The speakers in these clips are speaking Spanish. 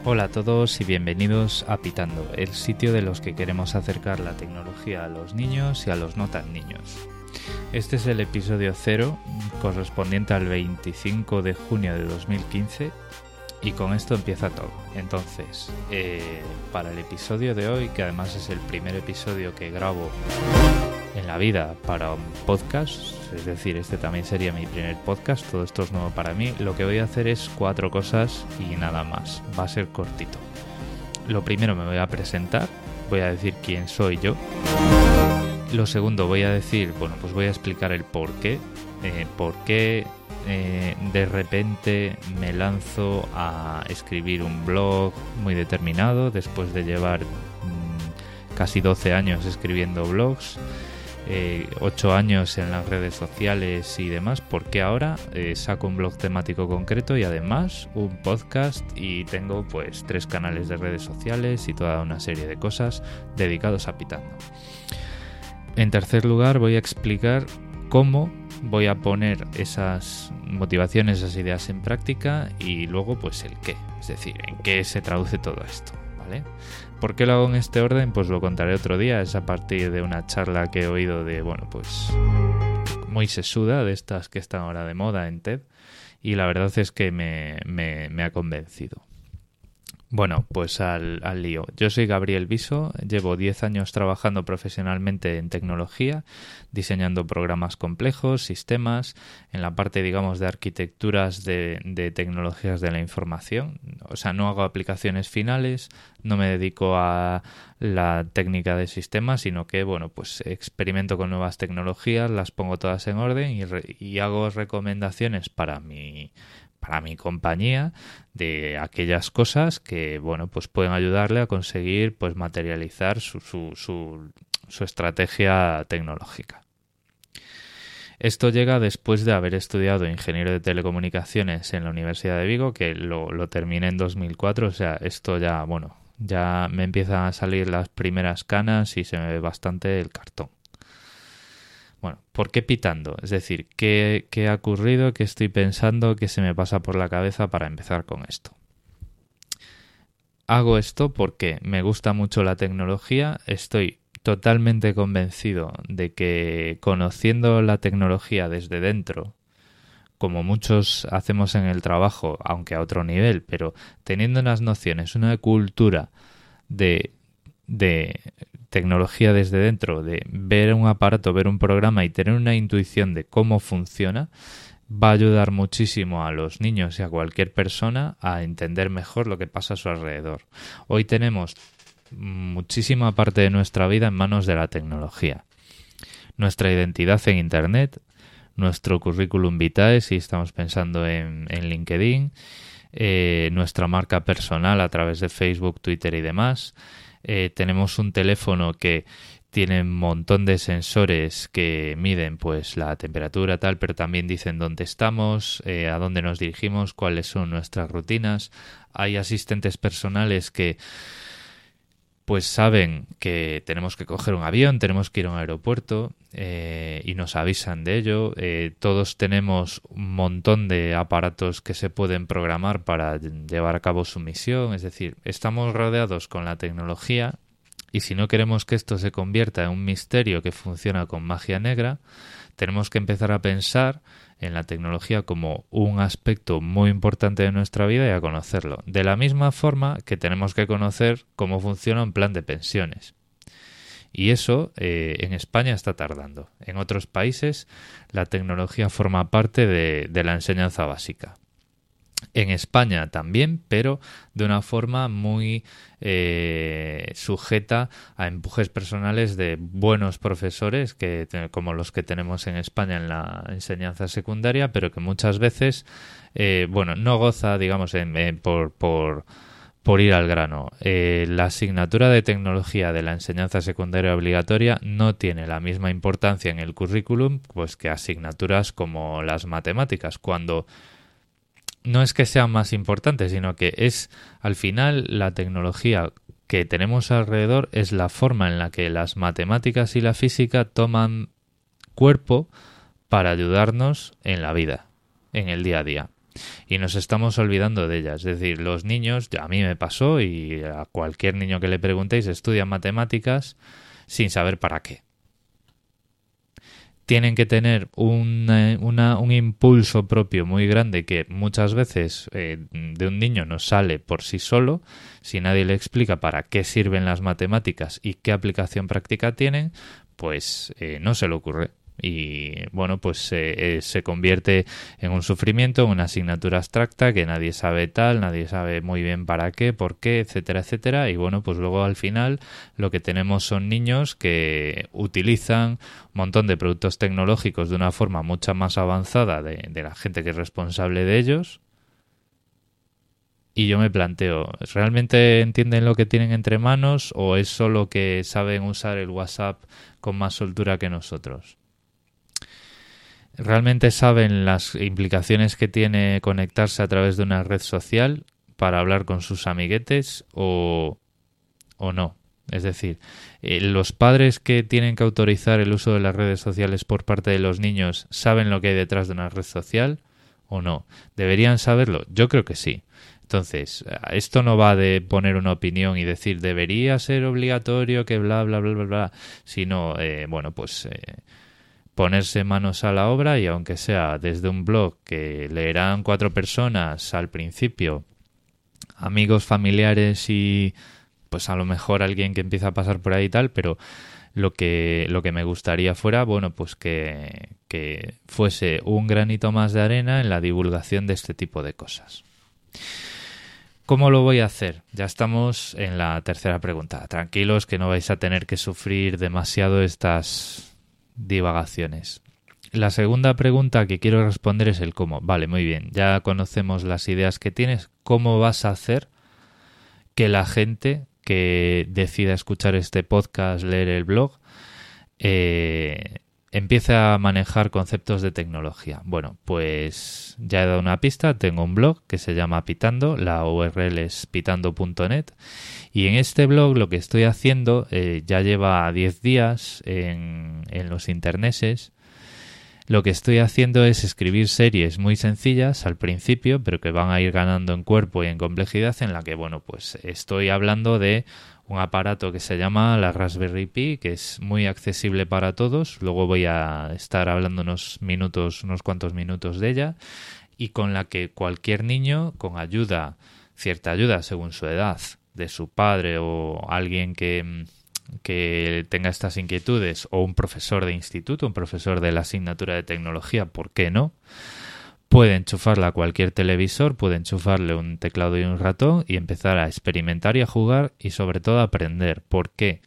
Hola a todos y bienvenidos a Pitando, el sitio de los que queremos acercar la tecnología a los niños y a los no tan niños. Este es el episodio 0, correspondiente al 25 de junio de 2015, y con esto empieza todo. Entonces, para el episodio de hoy, que además es el primer episodio que grabo en la vida para un podcast, es decir, este también sería mi primer podcast, todo esto es nuevo para mí, lo que voy a hacer es 4 cosas y nada más, va a ser cortito. Lo primero, me voy a presentar, voy a decir quién soy yo. Lo segundo, voy a decir, pues voy a explicar el por qué de repente me lanzo a escribir un blog muy determinado después de llevar casi 12 años escribiendo blogs, 8 años en las redes sociales y demás. Porque ahora saco un blog temático concreto y además un podcast, y tengo pues 3 canales de redes sociales y toda una serie de cosas dedicados a Pitando. En tercer lugar, voy a explicar cómo voy a poner esas motivaciones, esas ideas en práctica, y luego pues el qué, es decir, en qué se traduce todo esto, ¿vale? ¿Por qué lo hago en este orden? Pues lo contaré otro día, es a partir de una charla que he oído de, pues muy sesuda, de estas que están ahora de moda en TED, y la verdad es que me ha convencido. Bueno, pues al lío. Yo soy Gabriel Viso, llevo 10 años trabajando profesionalmente en tecnología, diseñando programas complejos, sistemas, en la parte, digamos, de arquitecturas de tecnologías de la información. O sea, no hago aplicaciones finales, no me dedico a la técnica de sistemas, sino que, pues experimento con nuevas tecnologías, las pongo todas en orden y hago recomendaciones para mi compañía de aquellas cosas que pues pueden ayudarle a conseguir pues materializar su estrategia tecnológica. Esto llega después de haber estudiado ingeniero de telecomunicaciones en la Universidad de Vigo, que lo terminé en 2004, o sea, esto ya me empiezan a salir las primeras canas y se me ve bastante el cartón. Bueno, ¿por qué Pitando? Es decir, ¿qué ha ocurrido? ¿Qué estoy pensando? ¿Qué se me pasa por la cabeza para empezar con esto? Hago esto porque me gusta mucho la tecnología, estoy totalmente convencido de que conociendo la tecnología desde dentro, como muchos hacemos en el trabajo, aunque a otro nivel, pero teniendo unas nociones, una cultura de tecnología desde dentro, de ver un aparato, ver un programa y tener una intuición de cómo funciona, va a ayudar muchísimo a los niños y a cualquier persona a entender mejor lo que pasa a su alrededor. Hoy tenemos muchísima parte de nuestra vida en manos de la tecnología. Nuestra identidad en Internet, nuestro currículum vitae, si estamos pensando en LinkedIn, nuestra marca personal a través de Facebook, Twitter y demás. Tenemos un teléfono que tiene un montón de sensores que miden pues la temperatura tal, pero también dicen dónde estamos, a dónde nos dirigimos, cuáles son nuestras rutinas. Hay asistentes personales que pues saben que tenemos que coger un avión, tenemos que ir a un aeropuerto y nos avisan de ello. Todos tenemos un montón de aparatos que se pueden programar para llevar a cabo su misión. Es decir, estamos rodeados con la tecnología, y si no queremos que esto se convierta en un misterio que funciona con magia negra, tenemos que empezar a pensar en la tecnología como un aspecto muy importante de nuestra vida y a conocerlo. De la misma forma que tenemos que conocer cómo funciona un plan de pensiones. Y eso en España está tardando. En otros países la tecnología forma parte de la enseñanza básica. En España también, pero de una forma muy sujeta a empujes personales de buenos profesores, como los que tenemos en España en la enseñanza secundaria, pero que muchas veces no goza, digamos, por ir al grano. La asignatura de tecnología de la enseñanza secundaria obligatoria no tiene la misma importancia en el currículum pues que asignaturas como las matemáticas, cuando no es que sean más importantes, sino que es, al final, la tecnología que tenemos alrededor es la forma en la que las matemáticas y la física toman cuerpo para ayudarnos en la vida, en el día a día. y nos estamos olvidando de ellas. Es decir, los niños, a mí me pasó y a cualquier niño que le preguntéis, estudian matemáticas sin saber para qué. Tienen que tener un impulso propio muy grande que muchas veces de un niño no sale por sí solo. Si nadie le explica para qué sirven las matemáticas y qué aplicación práctica tienen, pues no se le ocurre. Y bueno, pues se convierte en un sufrimiento, en una asignatura abstracta que nadie sabe tal, nadie sabe muy bien para qué, por qué, etcétera, etcétera. Y bueno, pues luego al final lo que tenemos son niños que utilizan un montón de productos tecnológicos de una forma mucho más avanzada de la gente que es responsable de ellos. Y yo me planteo, ¿realmente entienden lo que tienen entre manos o es solo que saben usar el WhatsApp con más soltura que nosotros? ¿Realmente saben las implicaciones que tiene conectarse a través de una red social para hablar con sus amiguetes o no? Es decir, ¿los padres que tienen que autorizar el uso de las redes sociales por parte de los niños saben lo que hay detrás de una red social o no? ¿Deberían saberlo? Yo creo que sí. Entonces, esto no va de poner una opinión y decir debería ser obligatorio que bla, bla, bla, bla, bla, sino, ponerse manos a la obra y aunque sea desde un blog que leerán 4 personas al principio, amigos, familiares y pues a lo mejor alguien que empieza a pasar por ahí y tal, pero lo que me gustaría fuera, bueno, pues que fuese un granito más de arena en la divulgación de este tipo de cosas. ¿Cómo lo voy a hacer? Ya estamos en la tercera pregunta. Tranquilos que no vais a tener que sufrir demasiado estas divagaciones. La segunda pregunta que quiero responder es el cómo. Vale, muy bien. Ya conocemos las ideas que tienes. ¿Cómo vas a hacer que la gente que decida escuchar este podcast, leer el blog, empiece a manejar conceptos de tecnología? Bueno, pues ya he dado una pista. Tengo un blog que se llama Pitando. La URL es pitando.net. Y en este blog lo que estoy haciendo ya lleva 10 días en los interneses. Lo que estoy haciendo es escribir series muy sencillas al principio, pero que van a ir ganando en cuerpo y en complejidad, en la que, bueno, pues estoy hablando de un aparato que se llama la Raspberry Pi, que es muy accesible para todos. Luego voy a estar hablando unos cuantos minutos de ella, y con la que cualquier niño, con cierta ayuda según su edad, de su padre o alguien que tenga estas inquietudes, o un profesor de instituto, un profesor de la asignatura de tecnología, ¿por qué no?, puede enchufarla a cualquier televisor, puede enchufarle un teclado y un ratón y empezar a experimentar y a jugar y sobre todo a aprender. ¿Por qué?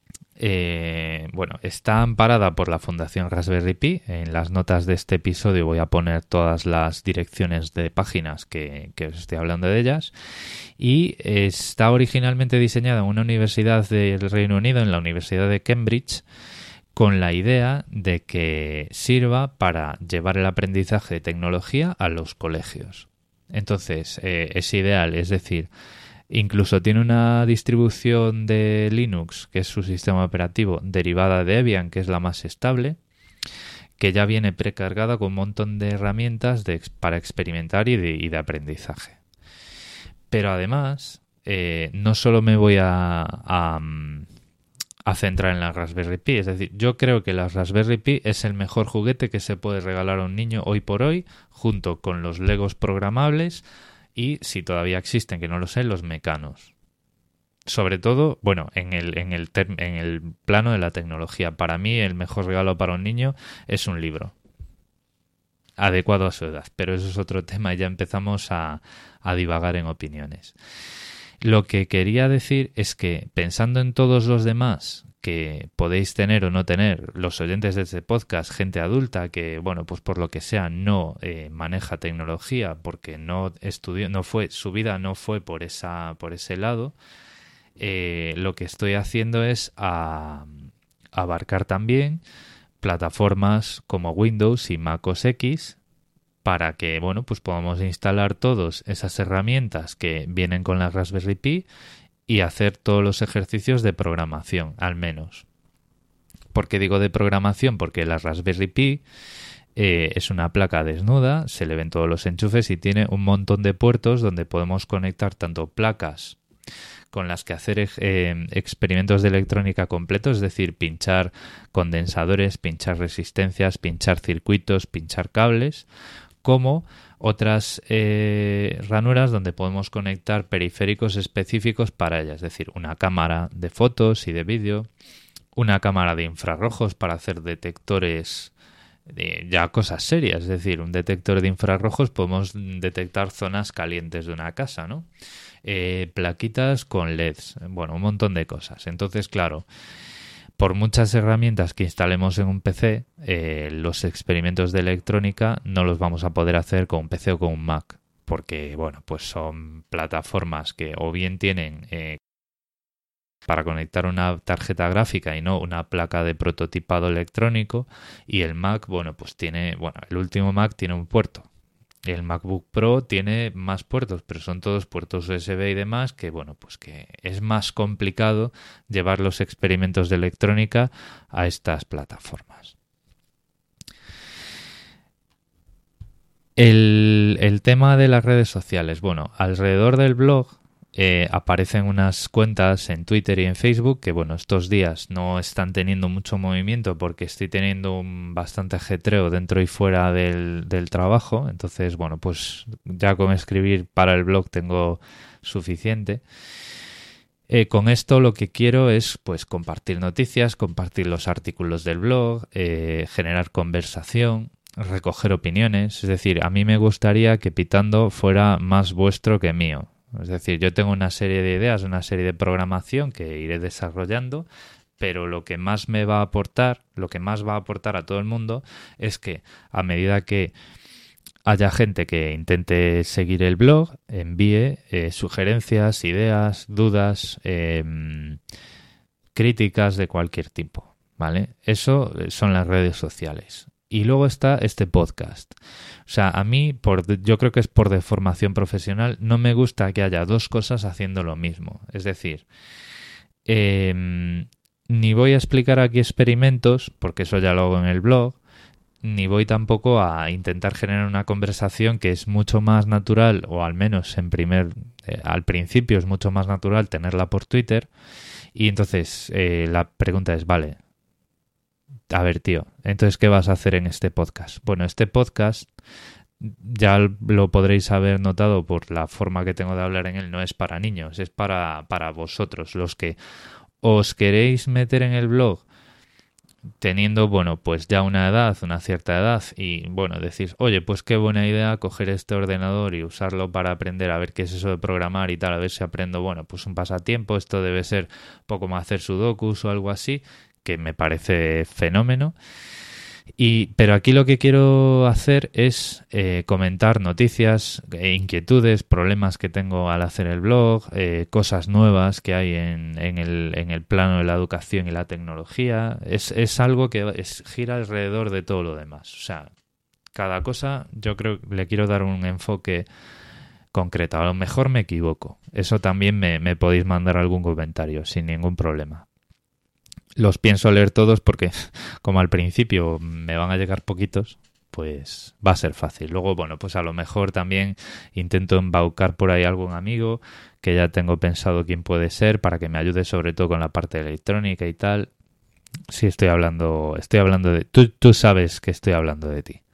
Está amparada por la Fundación Raspberry Pi. En las notas de este episodio voy a poner todas las direcciones de páginas que os estoy hablando de ellas, y está originalmente diseñada en una universidad del Reino Unido, en la Universidad de Cambridge, con la idea de que sirva para llevar el aprendizaje de tecnología a los colegios. Entonces, es ideal, es decir, incluso tiene una distribución de Linux, que es su sistema operativo, derivada de Debian, que es la más estable, que ya viene precargada con un montón de herramientas para experimentar y de aprendizaje. Pero además, no solo me voy a centrar en la Raspberry Pi. Es decir, yo creo que la Raspberry Pi es el mejor juguete que se puede regalar a un niño hoy por hoy, junto con los Legos programables y, si todavía existen, que no lo sé, los mecanos. Sobre todo, bueno, en el plano de la tecnología. Para mí, el mejor regalo para un niño es un libro adecuado a su edad. Pero eso es otro tema y ya empezamos a divagar en opiniones. Lo que quería decir es que, pensando en todos los demás que podéis tener o no tener, los oyentes de este podcast, gente adulta que, bueno, pues por lo que sea no maneja tecnología porque no estudió, su vida no fue por ese lado, lo que estoy haciendo es abarcar también plataformas como Windows y Mac OS X, para que, bueno, pues podamos instalar todos esas herramientas que vienen con la Raspberry Pi y hacer todos los ejercicios de programación, al menos. ¿Por qué digo de programación? Porque la Raspberry Pi es una placa desnuda, se le ven todos los enchufes y tiene un montón de puertos donde podemos conectar tanto placas con las que hacer experimentos de electrónica completos, es decir, pinchar condensadores, pinchar resistencias, pinchar circuitos, pinchar cables, como otras ranuras donde podemos conectar periféricos específicos para ellas, es decir, una cámara de fotos y de vídeo, una cámara de infrarrojos para hacer detectores de ya cosas serias, es decir, un detector de infrarrojos podemos detectar zonas calientes de una casa, ¿no? Plaquitas con LEDs, bueno, un montón de cosas. Entonces, claro, por muchas herramientas que instalemos en un PC, los experimentos de electrónica no los vamos a poder hacer con un PC o con un Mac, porque, bueno, pues son plataformas que o bien tienen para conectar una tarjeta gráfica y no una placa de prototipado electrónico, y el Mac, bueno, pues tiene, bueno, el último Mac tiene un puerto. El MacBook Pro tiene más puertos, pero son todos puertos USB y demás, que bueno, pues que es más complicado llevar los experimentos de electrónica a estas plataformas. El tema de las redes sociales. Bueno, alrededor del blog aparecen unas cuentas en Twitter y en Facebook que, bueno, estos días no están teniendo mucho movimiento porque estoy teniendo un bastante ajetreo dentro y fuera del trabajo. Entonces, bueno, pues ya con escribir para el blog tengo suficiente. Con esto lo que quiero es pues compartir noticias, compartir los artículos del blog, generar conversación, recoger opiniones. Es decir, a mí me gustaría que Pitando fuera más vuestro que mío. Es decir, yo tengo una serie de ideas, una serie de programación que iré desarrollando, pero lo que más me va a aportar, lo que más va a aportar a todo el mundo es que a medida que haya gente que intente seguir el blog, envíe sugerencias, ideas, dudas, críticas de cualquier tipo, ¿vale? Eso son las redes sociales. Y luego está este podcast. O sea, a mí, yo creo que es por deformación profesional, no me gusta que haya dos cosas haciendo lo mismo. Es decir, ni voy a explicar aquí experimentos, porque eso ya lo hago en el blog, ni voy tampoco a intentar generar una conversación que es mucho más natural, o al menos al principio es mucho más natural tenerla por Twitter. Y entonces la pregunta es, vale, a ver, tío, entonces, ¿qué vas a hacer en este podcast? Bueno, este podcast, ya lo podréis haber notado por la forma que tengo de hablar en él, no es para niños, es para vosotros, los que os queréis meter en el blog teniendo, bueno, pues ya una cierta edad, y bueno, decís, oye, pues qué buena idea coger este ordenador y usarlo para aprender a ver qué es eso de programar y tal, a ver si aprendo, bueno, pues un pasatiempo, esto debe ser poco más hacer sudokus o algo así, que me parece fenómeno. Pero aquí lo que quiero hacer es comentar noticias, inquietudes, problemas que tengo al hacer el blog, cosas nuevas que hay en el plano de la educación y la tecnología. Es algo que gira alrededor de todo lo demás. O sea, cada cosa yo creo que le quiero dar un enfoque concreto. A lo mejor me equivoco. Eso también me podéis mandar algún comentario sin ningún problema. Los pienso leer todos porque, como al principio me van a llegar poquitos, pues va a ser fácil. Luego, bueno, pues a lo mejor también intento embaucar por ahí algún amigo que ya tengo pensado quién puede ser para que me ayude sobre todo con la parte de electrónica y tal. Sí, estoy hablando de... Tú sabes que estoy hablando de ti.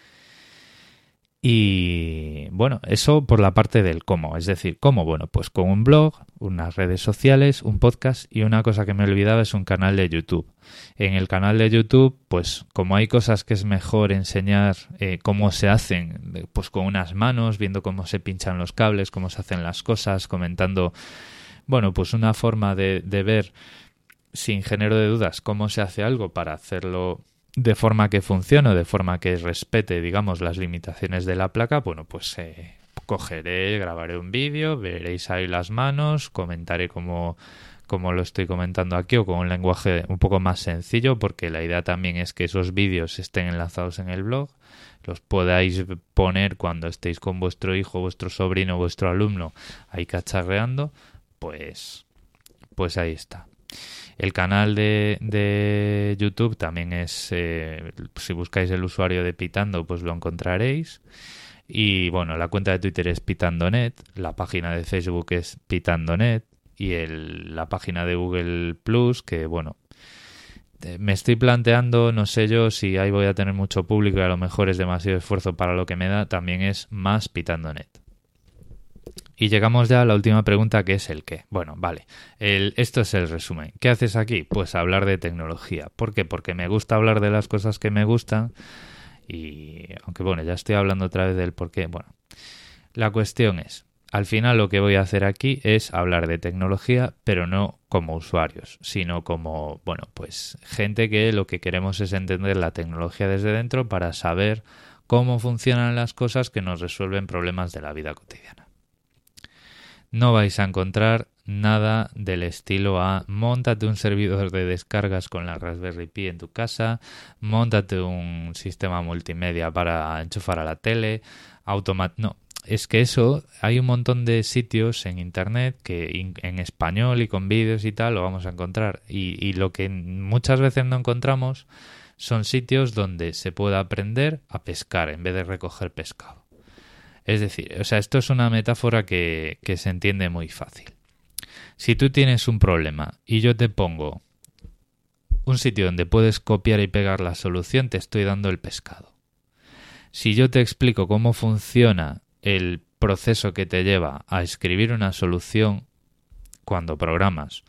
Y bueno, eso por la parte del cómo. Es decir, ¿cómo? Bueno, pues con un blog, unas redes sociales, un podcast y una cosa que me olvidaba es un canal de YouTube. En el canal de YouTube, pues como hay cosas que es mejor enseñar cómo se hacen, pues con unas manos, viendo cómo se pinchan los cables, cómo se hacen las cosas, comentando, bueno, pues una forma de ver sin género de dudas cómo se hace algo para hacerlo de forma que funcione, de forma que respete, digamos, las limitaciones de la placa, bueno, pues cogeré, grabaré un vídeo, veréis ahí las manos, comentaré como lo estoy comentando aquí o con un lenguaje un poco más sencillo, porque la idea también es que esos vídeos estén enlazados en el blog, los podáis poner cuando estéis con vuestro hijo, vuestro sobrino, vuestro alumno ahí cacharreando, pues ahí está. El canal de YouTube también es, si buscáis el usuario de Pitando, pues lo encontraréis. Y bueno, la cuenta de Twitter es Pitandonet, la página de Facebook es Pitandonet y la página de Google Plus, que bueno, me estoy planteando, no sé yo si ahí voy a tener mucho público y a lo mejor es demasiado esfuerzo para lo que me da, también es más Pitandonet. Y llegamos ya a la última pregunta, que es el qué. Bueno, vale, esto es el resumen. ¿Qué haces aquí? Pues hablar de tecnología. ¿Por qué? Porque me gusta hablar de las cosas que me gustan y, aunque bueno, ya estoy hablando otra vez del por qué. Bueno, la cuestión es, al final lo que voy a hacer aquí es hablar de tecnología, pero no como usuarios, sino como, bueno, pues gente que lo que queremos es entender la tecnología desde dentro para saber cómo funcionan las cosas que nos resuelven problemas de la vida cotidiana. No vais a encontrar nada del estilo a móntate un servidor de descargas con la Raspberry Pi en tu casa, móntate un sistema multimedia para enchufar a la tele, no, es que eso, hay un montón de sitios en internet que en español y con vídeos y tal lo vamos a encontrar y lo que muchas veces no encontramos son sitios donde se pueda aprender a pescar en vez de recoger pescado. Es decir, o sea, esto es una metáfora que se entiende muy fácil. Si tú tienes un problema y yo te pongo un sitio donde puedes copiar y pegar la solución, te estoy dando el pescado. Si yo te explico cómo funciona el proceso que te lleva a escribir una solución cuando programas,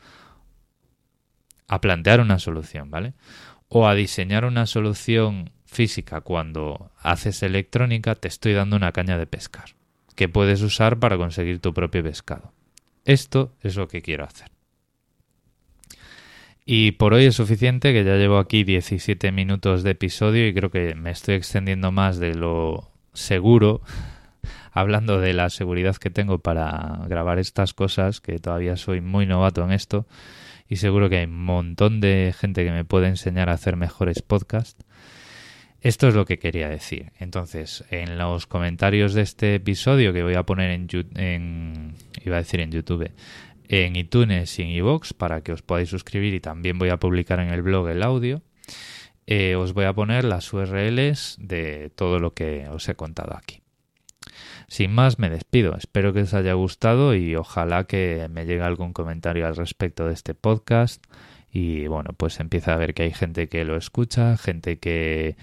a plantear una solución, ¿vale? O a diseñar una solución física cuando haces electrónica, te estoy dando una caña de pescar que puedes usar para conseguir tu propio pescado. Esto es lo que quiero hacer. Y por hoy es suficiente, que ya llevo aquí 17 minutos de episodio y creo que me estoy extendiendo más de lo seguro, hablando de la seguridad que tengo para grabar estas cosas, que todavía soy muy novato en esto y seguro que hay un montón de gente que me puede enseñar a hacer mejores podcasts. Esto es lo que quería decir. Entonces, en los comentarios de este episodio que voy a poner en YouTube, en iTunes y en iVoox para que os podáis suscribir y también voy a publicar en el blog el audio, os voy a poner las URLs de todo lo que os he contado aquí. Sin más, me despido. Espero que os haya gustado y ojalá que me llegue algún comentario al respecto de este podcast. Y bueno, pues empieza a ver que hay gente que lo escucha, gente que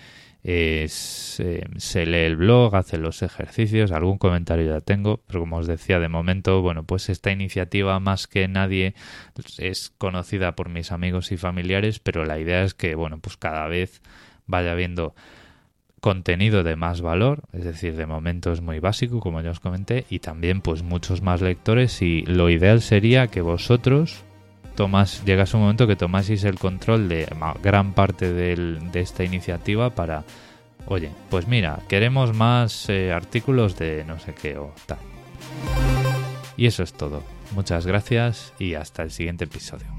se lee el blog, hace los ejercicios, algún comentario ya tengo, pero como os decía, de momento, bueno, pues esta iniciativa más que nadie es conocida por mis amigos y familiares, pero la idea es que, bueno, pues cada vez vaya habiendo contenido de más valor, es decir, de momento es muy básico, como ya os comenté, y también pues muchos más lectores y lo ideal sería que vosotros llegase un momento que tomaseis el control de gran parte de esta iniciativa para, oye, pues mira, queremos más artículos de no sé qué o tal. Y eso es todo. Muchas gracias y hasta el siguiente episodio.